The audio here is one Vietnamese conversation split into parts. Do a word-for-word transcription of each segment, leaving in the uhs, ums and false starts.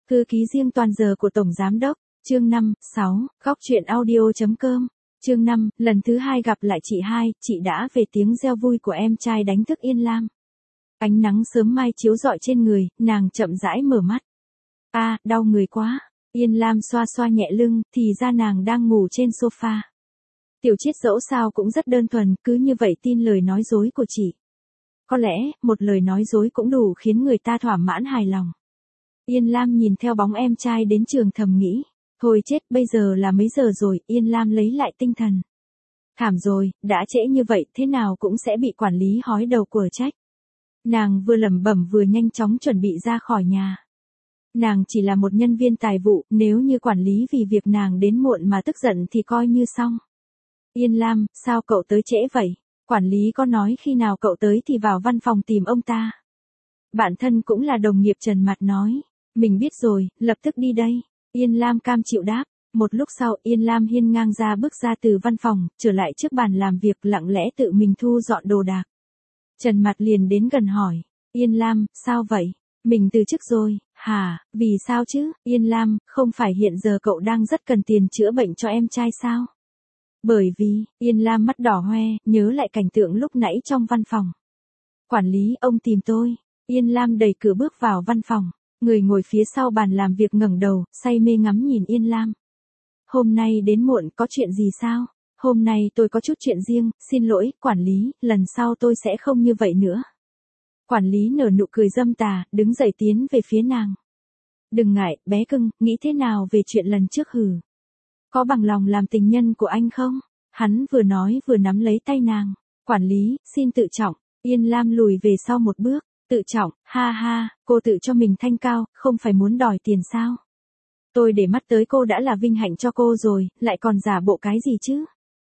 Thư ký riêng toàn giờ của Tổng Giám Đốc, chương năm, sáu, góc chuyện audio.com, chương năm, lần thứ hai gặp lại chị hai, chị đã về tiếng reo vui của em trai đánh thức Yên Lam. Ánh nắng sớm mai chiếu rọi trên người, nàng chậm rãi mở mắt. A, à, đau người quá. Yên Lam xoa xoa nhẹ lưng, thì ra nàng đang ngủ trên sofa. Tiểu Chiết dẫu sao cũng rất đơn thuần, cứ như vậy tin lời nói dối của chị. Có lẽ, một lời nói dối cũng đủ khiến người ta thỏa mãn hài lòng. Yên Lam nhìn theo bóng em trai đến trường thầm nghĩ. Thôi chết, bây giờ là mấy giờ rồi, Yên Lam lấy lại tinh thần. Thảm rồi, đã trễ như vậy, thế nào cũng sẽ bị quản lý hói đầu của trách. Nàng vừa lẩm bẩm vừa nhanh chóng chuẩn bị ra khỏi nhà. Nàng chỉ là một nhân viên tài vụ, nếu như quản lý vì việc nàng đến muộn mà tức giận thì coi như xong. Yên Lam, sao cậu tới trễ vậy? Quản lý có nói khi nào cậu tới thì vào văn phòng tìm ông ta. Bạn thân cũng là đồng nghiệp Trần Mạt nói. Mình biết rồi, lập tức đi đây. Yên Lam cam chịu đáp. Một lúc sau, Yên Lam hiên ngang ra bước ra từ văn phòng, trở lại trước bàn làm việc lặng lẽ tự mình thu dọn đồ đạc. Trần Mạt liền đến gần hỏi. Yên Lam, sao vậy? Mình từ chức rồi. Hả, vì sao chứ? Yên Lam, không phải hiện giờ cậu đang rất cần tiền chữa bệnh cho em trai sao? Bởi vì, Yên Lam mắt đỏ hoe, nhớ lại cảnh tượng lúc nãy trong văn phòng. Quản lý, ông tìm tôi. Yên Lam đẩy cửa bước vào văn phòng. Người ngồi phía sau bàn làm việc ngẩng đầu, say mê ngắm nhìn Yên Lam. Hôm nay đến muộn, có chuyện gì sao? Hôm nay tôi có chút chuyện riêng, xin lỗi, quản lý, lần sau tôi sẽ không như vậy nữa. Quản lý nở nụ cười dâm tà, đứng dậy tiến về phía nàng. Đừng ngại, bé cưng, nghĩ thế nào về chuyện lần trước hử? Có bằng lòng làm tình nhân của anh không? Hắn vừa nói vừa nắm lấy tay nàng. Quản lý, xin tự trọng. Yên Lam lùi về sau một bước. Tự trọng, ha ha, cô tự cho mình thanh cao, không phải muốn đòi tiền sao? Tôi để mắt tới cô đã là vinh hạnh cho cô rồi, lại còn giả bộ cái gì chứ?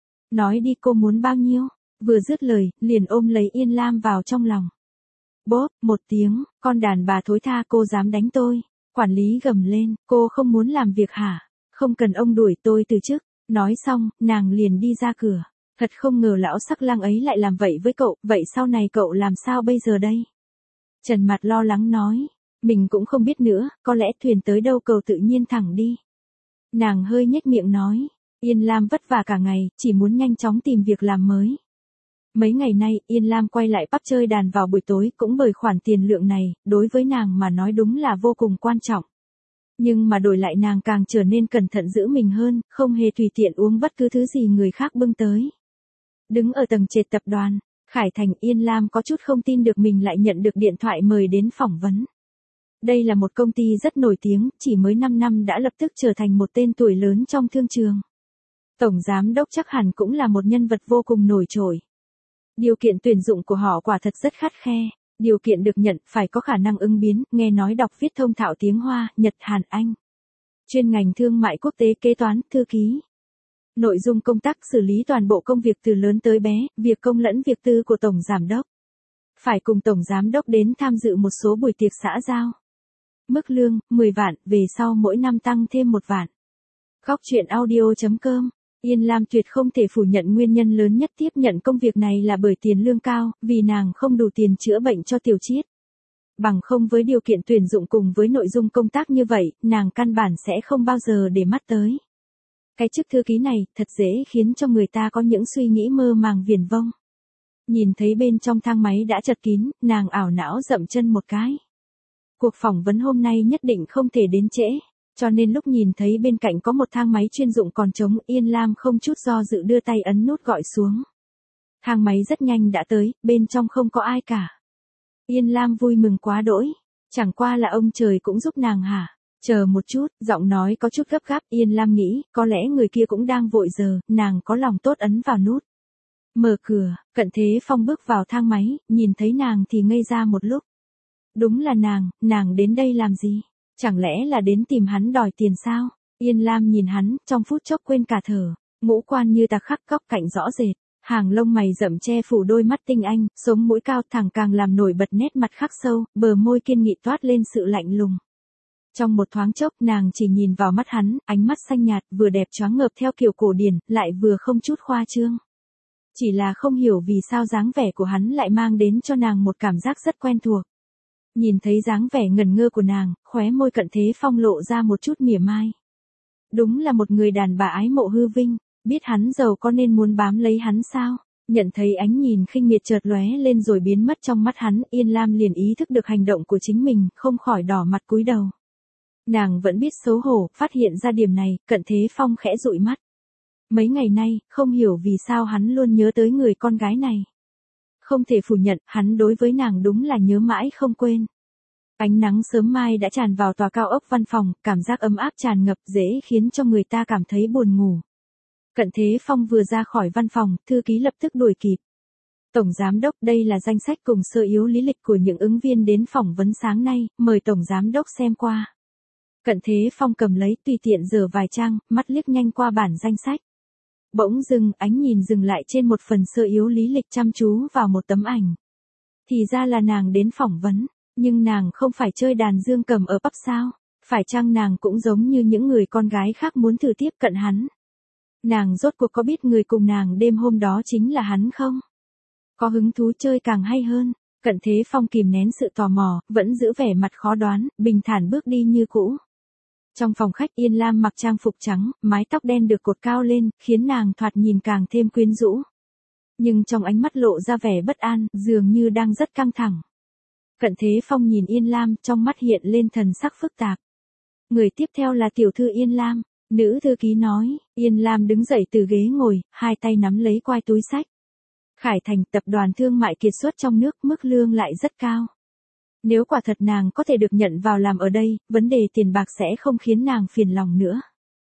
Nói đi, cô muốn bao nhiêu? Vừa dứt lời, liền ôm lấy Yên Lam vào trong lòng. Bốp, một tiếng, con đàn bà thối tha, cô dám đánh tôi. Quản lý gầm lên, cô không muốn làm việc hả? Không cần ông đuổi tôi từ chức. Nói xong, nàng liền đi ra cửa. Thật không ngờ lão sắc lang ấy lại làm vậy với cậu, vậy sau này cậu làm sao bây giờ đây? Trần Mạt lo lắng nói, mình cũng không biết nữa, có lẽ thuyền tới đâu cầu tự nhiên thẳng đi. Nàng hơi nhếch miệng nói, Yên Lam vất vả cả ngày, chỉ muốn nhanh chóng tìm việc làm mới. Mấy ngày nay, Yên Lam quay lại pub chơi đàn vào buổi tối, cũng bởi khoản tiền lượng này, đối với nàng mà nói đúng là vô cùng quan trọng. Nhưng mà đổi lại nàng càng trở nên cẩn thận giữ mình hơn, không hề tùy tiện uống bất cứ thứ gì người khác bưng tới. Đứng ở tầng trệt tập đoàn Khải Thành, Yên Lam có chút không tin được mình lại nhận được điện thoại mời đến phỏng vấn. Đây là một công ty rất nổi tiếng, chỉ mới năm năm đã lập tức trở thành một tên tuổi lớn trong thương trường. Tổng Giám Đốc chắc hẳn cũng là một nhân vật vô cùng nổi trội. Điều kiện tuyển dụng của họ quả thật rất khắt khe. Điều kiện được nhận phải có khả năng ứng biến, nghe nói đọc viết thông thạo tiếng Hoa, Nhật, Hàn, Anh. Chuyên ngành thương mại quốc tế, kế toán, thư ký. Nội dung công tác xử lý toàn bộ công việc từ lớn tới bé, việc công lẫn việc tư của Tổng Giám Đốc. Phải cùng Tổng Giám Đốc đến tham dự một số buổi tiệc xã giao. Mức lương, mười vạn, về sau mỗi năm tăng thêm một vạn. Góc chuyện audio.com. Yên Lam tuyệt không thể phủ nhận nguyên nhân lớn nhất tiếp nhận công việc này là bởi tiền lương cao, vì nàng không đủ tiền chữa bệnh cho Tiểu Chiết. Bằng không với điều kiện tuyển dụng cùng với nội dung công tác như vậy, nàng căn bản sẽ không bao giờ để mắt tới. Cái chức thư ký này, thật dễ khiến cho người ta có những suy nghĩ mơ màng viển vông. Nhìn thấy bên trong thang máy đã chật kín, nàng ảo não dậm chân một cái. Cuộc phỏng vấn hôm nay nhất định không thể đến trễ, cho nên lúc nhìn thấy bên cạnh có một thang máy chuyên dụng còn trống, Yên Lam không chút do dự đưa tay ấn nút gọi xuống. Thang máy rất nhanh đã tới, bên trong không có ai cả. Yên Lam vui mừng quá đỗi, chẳng qua là ông trời cũng giúp nàng hả? Chờ một chút, giọng nói có chút gấp gáp, Yên Lam nghĩ, có lẽ người kia cũng đang vội giờ, nàng có lòng tốt ấn vào nút. Mở cửa, Cận Thế Phong bước vào thang máy, nhìn thấy nàng thì ngây ra một lúc. Đúng là nàng, nàng đến đây làm gì? Chẳng lẽ là đến tìm hắn đòi tiền sao? Yên Lam nhìn hắn, trong phút chốc quên cả thở, ngũ quan như tạc khắc góc cạnh rõ rệt, hàng lông mày rậm che phủ đôi mắt tinh anh, sống mũi cao thẳng càng làm nổi bật nét mặt khắc sâu, bờ môi kiên nghị toát lên sự lạnh lùng. Trong một thoáng chốc, nàng chỉ nhìn vào mắt hắn, ánh mắt xanh nhạt, vừa đẹp choáng ngợp theo kiểu cổ điển, lại vừa không chút khoa trương. Chỉ là không hiểu vì sao dáng vẻ của hắn lại mang đến cho nàng một cảm giác rất quen thuộc. Nhìn thấy dáng vẻ ngẩn ngơ của nàng, khóe môi Cận Thế Phong lộ ra một chút mỉa mai. Đúng là một người đàn bà ái mộ hư vinh, biết hắn giàu có nên muốn bám lấy hắn sao? Nhận thấy ánh nhìn khinh miệt chợt lóe lên rồi biến mất trong mắt hắn, Yên Lam liền ý thức được hành động của chính mình, không khỏi đỏ mặt cúi đầu. Nàng vẫn biết xấu hổ, phát hiện ra điểm này, Cận Thế Phong khẽ dụi mắt. Mấy ngày nay, không hiểu vì sao hắn luôn nhớ tới người con gái này. Không thể phủ nhận, hắn đối với nàng đúng là nhớ mãi không quên. Ánh nắng sớm mai đã tràn vào tòa cao ốc văn phòng, cảm giác ấm áp tràn ngập dễ khiến cho người ta cảm thấy buồn ngủ. Cận Thế Phong vừa ra khỏi văn phòng, thư ký lập tức đuổi kịp. Tổng Giám đốc, đây là danh sách cùng sơ yếu lý lịch của những ứng viên đến phỏng vấn sáng nay, mời Tổng Giám đốc xem qua. Cận Thế Phong cầm lấy tùy tiện dở vài trang, mắt liếc nhanh qua bản danh sách. Bỗng dưng, ánh nhìn dừng lại trên một phần sơ yếu lý lịch chăm chú vào một tấm ảnh. Thì ra là nàng đến phỏng vấn, nhưng nàng không phải chơi đàn dương cầm ở pub sao? Phải chăng nàng cũng giống như những người con gái khác muốn thử tiếp cận hắn? Nàng rốt cuộc có biết người cùng nàng đêm hôm đó chính là hắn không? Có hứng thú chơi càng hay hơn. Cận Thế Phong kìm nén sự tò mò, vẫn giữ vẻ mặt khó đoán, bình thản bước đi như cũ. Trong phòng khách, Yên Lam mặc trang phục trắng, mái tóc đen được cột cao lên, khiến nàng thoạt nhìn càng thêm quyến rũ. Nhưng trong ánh mắt lộ ra vẻ bất an, dường như đang rất căng thẳng. Cận Thế Phong nhìn Yên Lam, trong mắt hiện lên thần sắc phức tạp. Người tiếp theo là tiểu thư Yên Lam, nữ thư ký nói. Yên Lam đứng dậy từ ghế ngồi, hai tay nắm lấy quai túi sách. Khải Thành, tập đoàn thương mại kiệt xuất trong nước, mức lương lại rất cao. Nếu quả thật nàng có thể được nhận vào làm ở đây, vấn đề tiền bạc sẽ không khiến nàng phiền lòng nữa.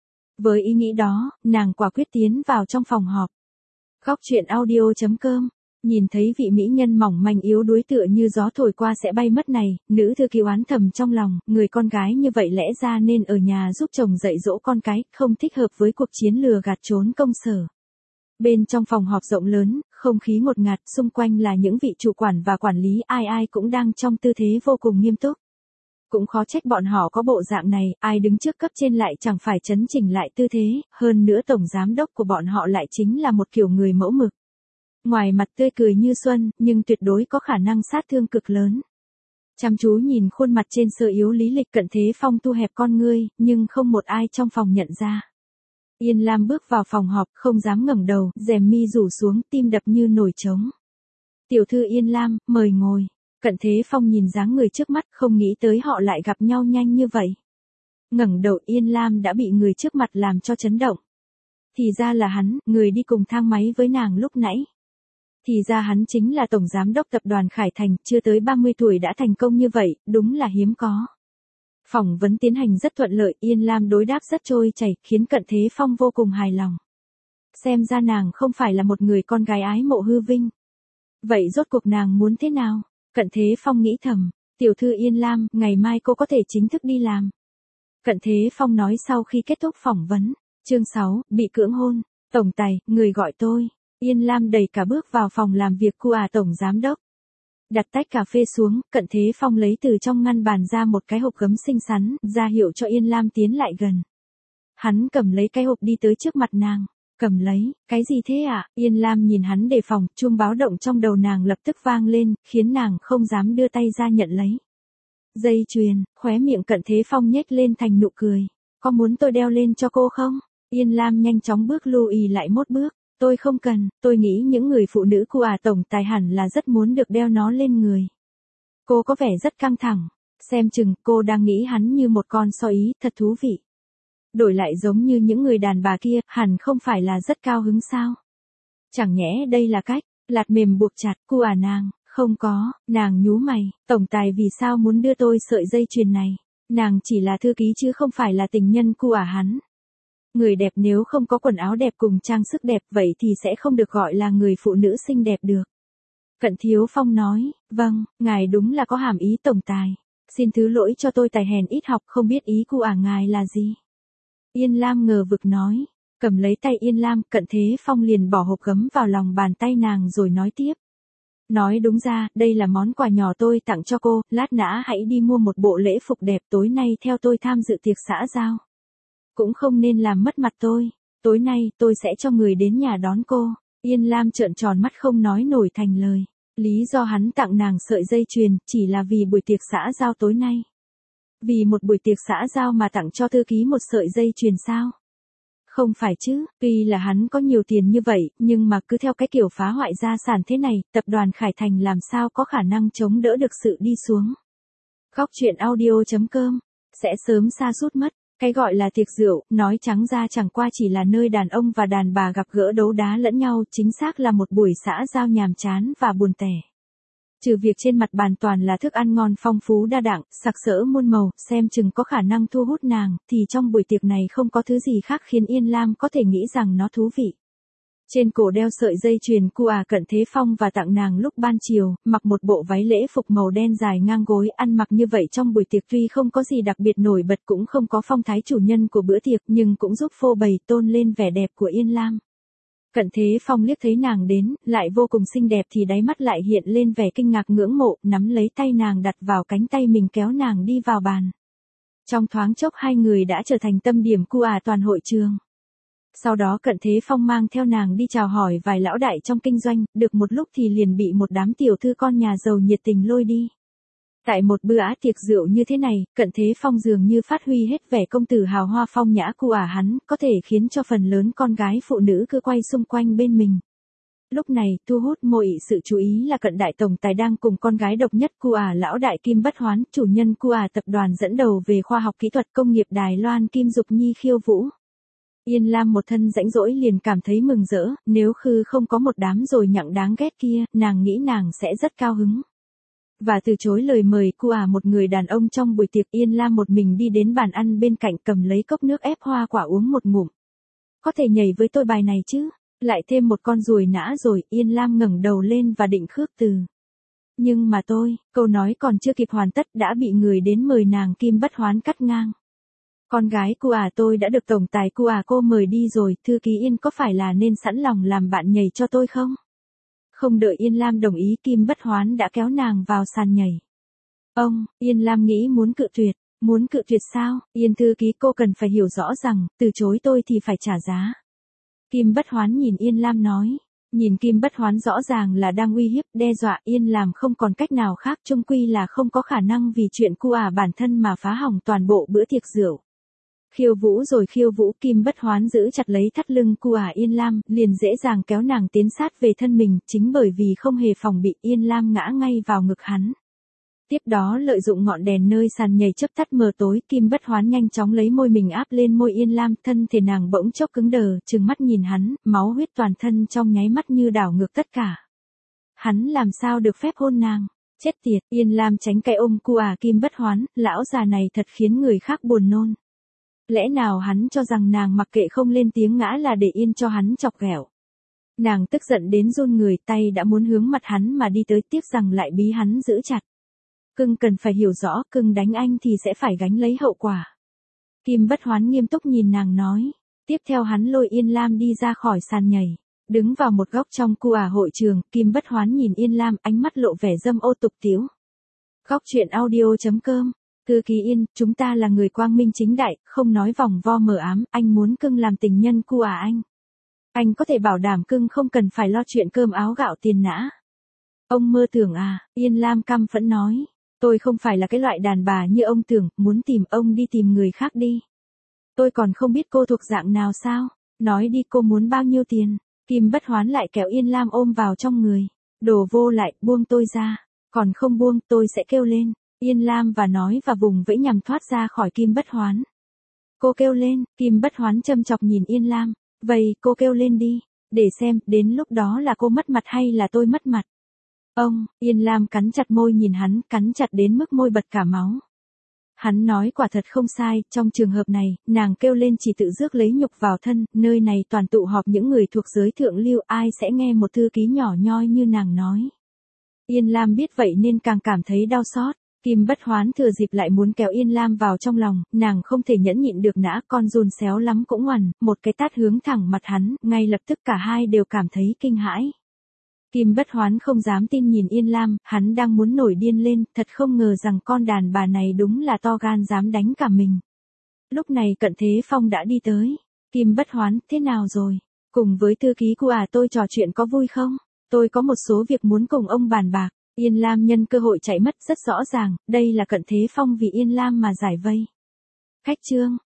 Với ý nghĩ đó, nàng quả quyết tiến vào trong phòng họp. Góc truyện audio chấm com. Nhìn thấy vị mỹ nhân mỏng manh yếu đuối tựa như gió thổi qua sẽ bay mất này, nữ thư ký oán thầm trong lòng, người con gái như vậy lẽ ra nên ở nhà giúp chồng dạy dỗ con cái, không thích hợp với cuộc chiến lừa gạt trốn công sở. Bên trong phòng họp rộng lớn, không khí ngột ngạt, xung quanh là những vị chủ quản và quản lý, ai ai cũng đang trong tư thế vô cùng nghiêm túc. Cũng khó trách bọn họ có bộ dạng này, ai đứng trước cấp trên lại chẳng phải chấn chỉnh lại tư thế, hơn nữa tổng giám đốc của bọn họ lại chính là một kiểu người mẫu mực. Ngoài mặt tươi cười như xuân, nhưng tuyệt đối có khả năng sát thương cực lớn. Chăm chú nhìn khuôn mặt trên sơ yếu lý lịch, Cận Thế Phong thu hẹp con ngươi, nhưng không một ai trong phòng nhận ra. Yên Lam bước vào phòng họp, không dám ngẩng đầu, rèm mi rủ xuống, tim đập như nổi trống. Tiểu thư Yên Lam, mời ngồi. Cận Thế Phong nhìn dáng người trước mắt, không nghĩ tới họ lại gặp nhau nhanh như vậy. Ngẩng đầu, Yên Lam đã bị người trước mặt làm cho chấn động. Thì ra là hắn, người đi cùng thang máy với nàng lúc nãy. Thì ra hắn chính là tổng giám đốc tập đoàn Khải Thành, chưa tới ba mươi tuổi đã thành công như vậy, đúng là hiếm có. Phỏng vấn tiến hành rất thuận lợi, Yên Lam đối đáp rất trôi chảy, khiến Cận Thế Phong vô cùng hài lòng. Xem ra nàng không phải là một người con gái ái mộ hư vinh. Vậy rốt cuộc nàng muốn thế nào? Cận Thế Phong nghĩ thầm, tiểu thư Yên Lam, ngày mai cô có thể chính thức đi làm. Cận Thế Phong nói sau khi kết thúc phỏng vấn. Chương sáu, bị cưỡng hôn. Tổng tài, người gọi tôi. Yên Lam đẩy cả bước vào phòng làm việc của à tổng giám đốc. Đặt tách cà phê xuống, Cận Thế Phong lấy từ trong ngăn bàn ra một cái hộp gấm xinh xắn, ra hiệu cho Yên Lam tiến lại gần. Hắn cầm lấy cái hộp đi tới trước mặt nàng. Cầm lấy, cái gì thế ạ? À? Yên Lam nhìn hắn đề phòng, chuông báo động trong đầu nàng lập tức vang lên, khiến nàng không dám đưa tay ra nhận lấy. Dây chuyền, khóe miệng Cận Thế Phong nhếch lên thành nụ cười. Có muốn tôi đeo lên cho cô không? Yên Lam nhanh chóng bước lùi lại một bước. Tôi không cần, tôi nghĩ những người phụ nữ của à tổng tài hẳn là rất muốn được đeo nó lên người. Cô có vẻ rất căng thẳng, xem chừng cô đang nghĩ hắn như một con sói ý, thật thú vị. Đổi lại giống như những người đàn bà kia, hẳn không phải là rất cao hứng sao? Chẳng nhẽ đây là cách, lạt mềm buộc chặt, cu à nàng, không có, nàng nhú mày, tổng tài vì sao muốn đưa tôi sợi dây chuyền này? Nàng chỉ là thư ký chứ không phải là tình nhân cu à hắn. Người đẹp nếu không có quần áo đẹp cùng trang sức đẹp vậy thì sẽ không được gọi là người phụ nữ xinh đẹp được. Cận Thiếu Phong nói, vâng, ngài đúng là có hàm ý tổng tài. Xin thứ lỗi cho tôi tài hèn ít học không biết ý cu à ngài là gì. Yên Lam ngờ vực nói, cầm lấy tay Yên Lam, Cận Thế Phong liền bỏ hộp gấm vào lòng bàn tay nàng rồi nói tiếp. Nói đúng ra, đây là món quà nhỏ tôi tặng cho cô, lát nữa hãy đi mua một bộ lễ phục đẹp tối nay theo tôi tham dự tiệc xã giao. Cũng không nên làm mất mặt tôi, tối nay tôi sẽ cho người đến nhà đón cô. Yên Lam trợn tròn mắt không nói nổi thành lời. Lý do hắn tặng nàng sợi dây chuyền, chỉ là vì buổi tiệc xã giao tối nay. Vì một buổi tiệc xã giao mà tặng cho thư ký một sợi dây chuyền sao? Không phải chứ, tuy là hắn có nhiều tiền như vậy, nhưng mà cứ theo cái kiểu phá hoại gia sản thế này, tập đoàn Khải Thành làm sao có khả năng chống đỡ được sự đi xuống. Góc truyện audio chấm com sẽ sớm sa sút mất. Cái gọi là tiệc rượu, nói trắng ra chẳng qua chỉ là nơi đàn ông và đàn bà gặp gỡ đấu đá lẫn nhau, chính xác là một buổi xã giao nhàm chán và buồn tẻ. Trừ việc trên mặt bàn toàn là thức ăn ngon phong phú đa dạng, sặc sỡ muôn màu, xem chừng có khả năng thu hút nàng, thì trong buổi tiệc này không có thứ gì khác khiến Yên Lam có thể nghĩ rằng nó thú vị. Trên cổ đeo sợi dây chuyền cu à Cận Thế Phong và tặng nàng lúc ban chiều, mặc một bộ váy lễ phục màu đen dài ngang gối, ăn mặc như vậy trong buổi tiệc tuy không có gì đặc biệt nổi bật, cũng không có phong thái chủ nhân của bữa tiệc, nhưng cũng giúp phô bày tôn lên vẻ đẹp của Yên Lam. Cận Thế Phong liếc thấy nàng đến, lại vô cùng xinh đẹp thì đáy mắt lại hiện lên vẻ kinh ngạc ngưỡng mộ, nắm lấy tay nàng đặt vào cánh tay mình kéo nàng đi vào bàn. Trong thoáng chốc hai người đã trở thành tâm điểm cu à toàn hội trường. Sau đó Cận Thế Phong mang theo nàng đi chào hỏi vài lão đại trong kinh doanh, được một lúc thì liền bị một đám tiểu thư con nhà giàu nhiệt tình lôi đi. Tại một bữa á tiệc rượu như thế này, Cận Thế Phong dường như phát huy hết vẻ công tử hào hoa phong nhã cu à hắn, có thể khiến cho phần lớn con gái phụ nữ cứ quay xung quanh bên mình. Lúc này, thu hút mọi sự chú ý là Cận đại tổng tài đang cùng con gái độc nhất cu à lão đại Kim Bất Hoán, chủ nhân cu à tập đoàn dẫn đầu về khoa học kỹ thuật công nghiệp Đài Loan Kim Dục Nhi khiêu vũ. Yên Lam một thân rãnh rỗi liền cảm thấy mừng rỡ, nếu khư không có một đám rồi nhặng đáng ghét kia, nàng nghĩ nàng sẽ rất cao hứng. Và từ chối lời mời cu à một người đàn ông trong buổi tiệc, Yên Lam một mình đi đến bàn ăn bên cạnh cầm lấy cốc nước ép hoa quả uống một ngụm. Có thể nhảy với tôi bài này chứ? Lại thêm một con ruồi nã rồi, Yên Lam ngẩng đầu lên và định khước từ. Nhưng mà tôi, câu nói còn chưa kịp hoàn tất đã bị người đến mời nàng Kim Bất Hoán cắt ngang. Con gái cu à tôi đã được tổng tài cu à cô mời đi rồi, thư ký Yên có phải là nên sẵn lòng làm bạn nhảy cho tôi không? Không đợi Yên Lam đồng ý, Kim Bất Hoán đã kéo nàng vào sàn nhảy. Ông, Yên Lam nghĩ muốn cự tuyệt, muốn cự tuyệt sao? Yên thư ký cô cần phải hiểu rõ rằng, từ chối tôi thì phải trả giá. Kim Bất Hoán nhìn Yên Lam nói. Nhìn Kim Bất Hoán rõ ràng là đang uy hiếp, đe dọa, Yên Lam không còn cách nào khác, chung quy là không có khả năng vì chuyện cu à bản thân mà phá hỏng toàn bộ bữa tiệc rượu. Khiêu vũ rồi khiêu vũ, Kim Bất Hoán giữ chặt lấy thắt lưng cu à Yên Lam, liền dễ dàng kéo nàng tiến sát về thân mình, chính bởi vì không hề phòng bị, Yên Lam ngã ngay vào ngực hắn. Tiếp đó lợi dụng ngọn đèn nơi sàn nhảy chớp tắt mờ tối, Kim Bất Hoán nhanh chóng lấy môi mình áp lên môi Yên Lam, thân thể nàng bỗng chốc cứng đờ, trừng mắt nhìn hắn, máu huyết toàn thân trong nháy mắt như đảo ngược tất cả. Hắn làm sao được phép hôn nàng? Chết tiệt, Yên Lam tránh cái ôm cu à Kim Bất Hoán, lão già này thật khiến người khác buồn nôn. Lẽ nào hắn cho rằng nàng mặc kệ không lên tiếng ngã là để yên cho hắn chọc ghẹo. Nàng tức giận đến run người, tay đã muốn hướng mặt hắn mà đi tới, tiếc rằng lại bí hắn giữ chặt. Cưng cần phải hiểu rõ, cưng đánh anh thì sẽ phải gánh lấy hậu quả. Kim Bất Hoán nghiêm túc nhìn nàng nói. Tiếp theo hắn lôi Yên Lam đi ra khỏi sàn nhảy. Đứng vào một góc trong cu à hội trường, Kim Bất Hoán nhìn Yên Lam, ánh mắt lộ vẻ dâm ô tục tĩu. Góc truyện audio chấm com. Thư ký Yên, chúng ta là người quang minh chính đại, không nói vòng vo mờ ám, anh muốn cưng làm tình nhân cu à anh. Anh có thể bảo đảm cưng không cần phải lo chuyện cơm áo gạo tiền nã. Ông mơ tưởng à, Yên Lam căm phẫn nói. Tôi không phải là cái loại đàn bà như ông tưởng, muốn tìm ông đi tìm người khác đi. Tôi còn không biết cô thuộc dạng nào sao, nói đi cô muốn bao nhiêu tiền. Kim Bất Hoán lại kéo Yên Lam ôm vào trong người. Đồ vô lại, buông tôi ra, còn không buông tôi sẽ kêu lên. Yên Lam và nói và vùng vẫy nhằm thoát ra khỏi Kim Bất Hoán. Cô kêu lên, Kim Bất Hoán châm chọc nhìn Yên Lam. Vậy cô kêu lên đi, để xem, đến lúc đó là cô mất mặt hay là tôi mất mặt. Ông, Yên Lam cắn chặt môi nhìn hắn, cắn chặt đến mức môi bật cả máu. Hắn nói quả thật không sai, trong trường hợp này, nàng kêu lên chỉ tự rước lấy nhục vào thân, nơi này toàn tụ họp những người thuộc giới thượng lưu, ai sẽ nghe một thư ký nhỏ nhoi như nàng nói. Yên Lam biết vậy nên càng cảm thấy đau xót. Kim Bất Hoán thừa dịp lại muốn kéo Yên Lam vào trong lòng, nàng không thể nhẫn nhịn được nã, con run xéo lắm cũng ngoằn, một cái tát hướng thẳng mặt hắn, ngay lập tức cả hai đều cảm thấy kinh hãi. Kim Bất Hoán không dám tin nhìn Yên Lam, hắn đang muốn nổi điên lên, thật không ngờ rằng con đàn bà này đúng là to gan dám đánh cả mình. Lúc này Cận Thế Phong đã đi tới. Kim Bất Hoán, thế nào rồi? Cùng với thư ký của à tôi trò chuyện có vui không? Tôi có một số việc muốn cùng ông bàn bạc. Yên Lam nhân cơ hội chạy mất rất rõ ràng, đây là Cận Thế Phong vì Yên Lam mà giải vây. Khách Trương,